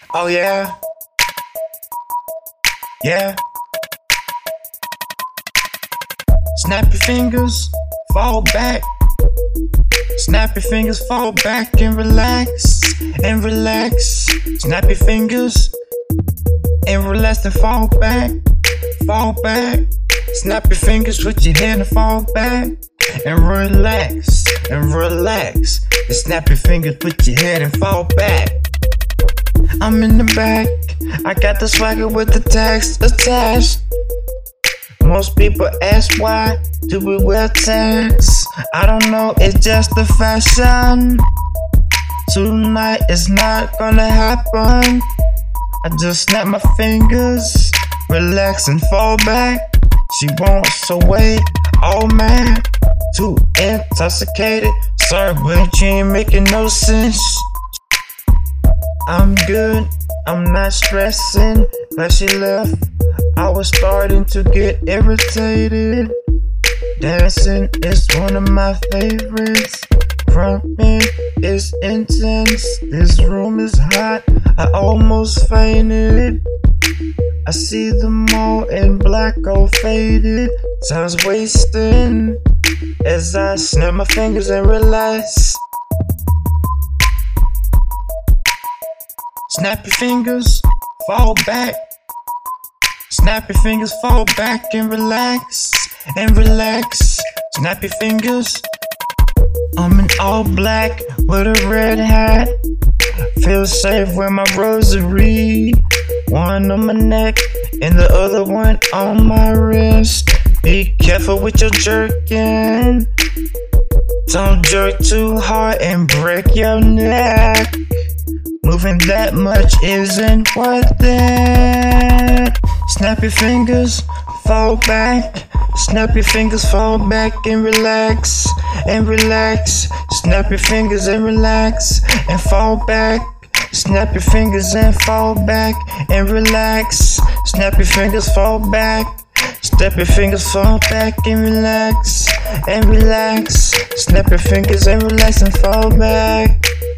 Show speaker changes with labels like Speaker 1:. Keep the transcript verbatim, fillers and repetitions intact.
Speaker 1: Oh yeah, yeah. Snap your fingers, fall back. Snap your fingers, fall back and relax, and relax. Snap your fingers and relax and fall back, fall back. Snap your fingers with your hand and fall back, and relax, and relax. And snap your fingers, put your head and fall back. I'm in the back, I got the swagger with the tags attached. Most people ask why do we wear tags? I don't know, it's just the fashion. Tonight it's not gonna happen. I just snap my fingers, relax and fall back. She wants away, oh man, too intoxicated. Sorry, but she ain't making no sense. I'm good, I'm not stressing. Glad she left, I was starting to get irritated. Dancing is one of my favorites. Crumping is intense. This room is hot, I almost fainted. I see them all in black, all faded. Time's wasting as I snap my fingers and relax. Snap your fingers, fall back. Snap your fingers, fall back and relax, and relax. Snap your fingers. I'm in all black with a red hat. Feel safe with my rosary. One on my neck and the other one on my wrist. Be careful with your jerking. Don't jerk too hard and break your neck. Moving that much isn't worth it. Snap your fingers, fall back. Snap your fingers, fall back and relax, and relax. Snap your fingers and relax, and fall back. Snap your fingers and fall back and relax. Snap your fingers, fall back. Snap your fingers, fall back and relax, and relax. Snap your fingers and relax and fall back.